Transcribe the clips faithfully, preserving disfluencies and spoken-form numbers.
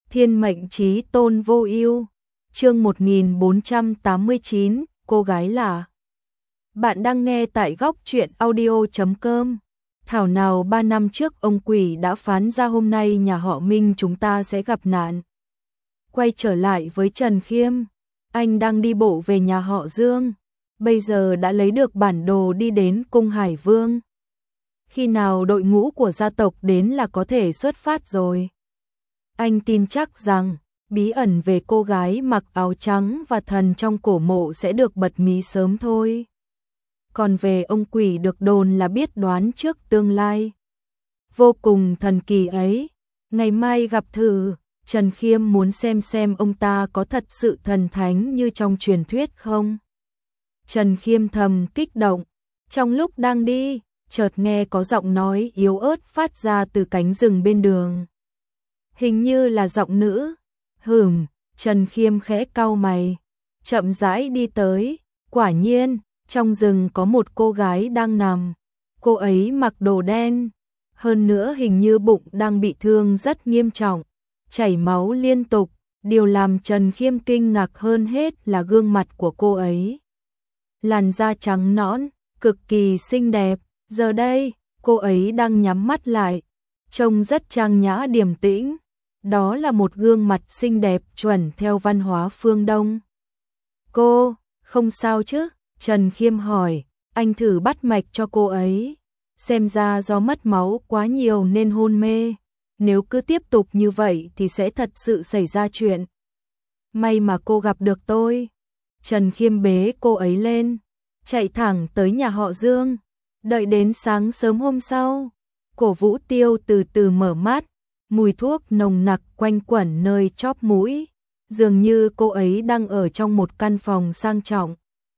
Thiên mệnh chí tôn vô ưu. Chương một nghìn bốn trăm tám mươi chín, cô gái là. Bạn đang nghe tại góc truyện audio chấm com. Thảo nào ba năm trước ông quỷ đã phán ra hôm nay nhà họ Minh chúng ta sẽ gặp nạn. Quay trở lại với Trần Khiêm, anh đang đi bộ về nhà họ Dương, bây giờ đã lấy được bản đồ đi đến cung Hải Vương. Khi nào đội ngũ của gia tộc đến là có thể xuất phát rồi. Anh tin chắc rằng bí ẩn về cô gái mặc áo trắng và thần trong cổ mộ sẽ được bật mí sớm thôi. Còn về ông quỷ được đồn là biết đoán trước tương lai. Vô cùng thần kỳ ấy, ngày mai gặp thử, Trần Khiêm muốn xem xem ông ta có thật sự thần thánh như trong truyền thuyết không. Trần Khiêm thầm kích động, trong lúc đang đi, chợt nghe có giọng nói yếu ớt phát ra từ cánh rừng bên đường. Hình như là giọng nữ. Hửm, Trần Khiêm khẽ cau mày, chậm rãi đi tới, quả nhiên, trong rừng có một cô gái đang nằm. Cô ấy mặc đồ đen, hơn nữa hình như bụng đang bị thương rất nghiêm trọng, chảy máu liên tục. Điều làm Trần Khiêm kinh ngạc hơn hết là gương mặt của cô ấy. Làn da trắng nõn, cực kỳ xinh đẹp, giờ đây, cô ấy đang nhắm mắt lại, trông rất trang nhã điềm tĩnh. Đó là một gương mặt xinh đẹp chuẩn theo văn hóa phương Đông. Cô, không sao chứ? Trần Khiêm hỏi, anh thử bắt mạch cho cô ấy. Xem ra do mất máu quá nhiều nên hôn mê. Nếu cứ tiếp tục như vậy thì sẽ thật sự xảy ra chuyện. May mà cô gặp được tôi. Trần Khiêm bế cô ấy lên, chạy thẳng tới nhà họ Dương. Đợi đến sáng sớm hôm sau, Cổ Vũ Tiêu từ từ mở mắt. Mùi thuốc nồng nặc quanh quẩn nơi chóp mũi, dường như cô ấy đang ở trong một căn phòng sang trọng.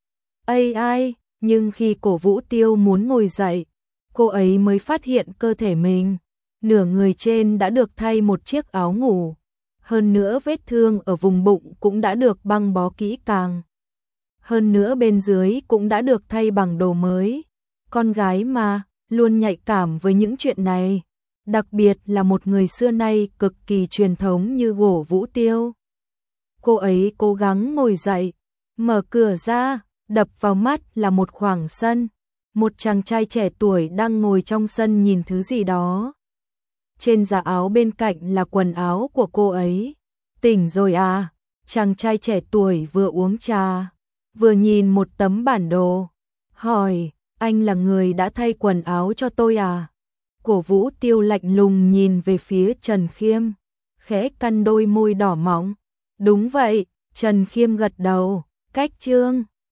Ây ai, nhưng khi Cổ Vũ Tiêu muốn ngồi dậy, cô ấy mới phát hiện cơ thể mình, nửa người trên đã được thay một chiếc áo ngủ, hơn nữa vết thương ở vùng bụng cũng đã được băng bó kỹ càng. Hơn nữa bên dưới cũng đã được thay bằng đồ mới. Con gái mà, luôn nhạy cảm với những chuyện này. Đặc biệt là một người xưa nay cực kỳ truyền thống như Cổ Vũ Tiêu. Cô ấy cố gắng ngồi dậy, mở cửa ra, đập vào mắt là một khoảng sân. Một chàng trai trẻ tuổi đang ngồi trong sân nhìn thứ gì đó. Trên giá áo bên cạnh là quần áo của cô ấy. Tỉnh rồi à? Chàng trai trẻ tuổi vừa uống trà, vừa nhìn một tấm bản đồ. Hỏi, anh là người đã thay quần áo cho tôi à? Cổ Vũ Tiêu lạnh lùng nhìn về phía Trần Khiêm, khẽ cắn đôi môi đỏ mọng. Đúng vậy, Trần Khiêm gật đầu, cách chương.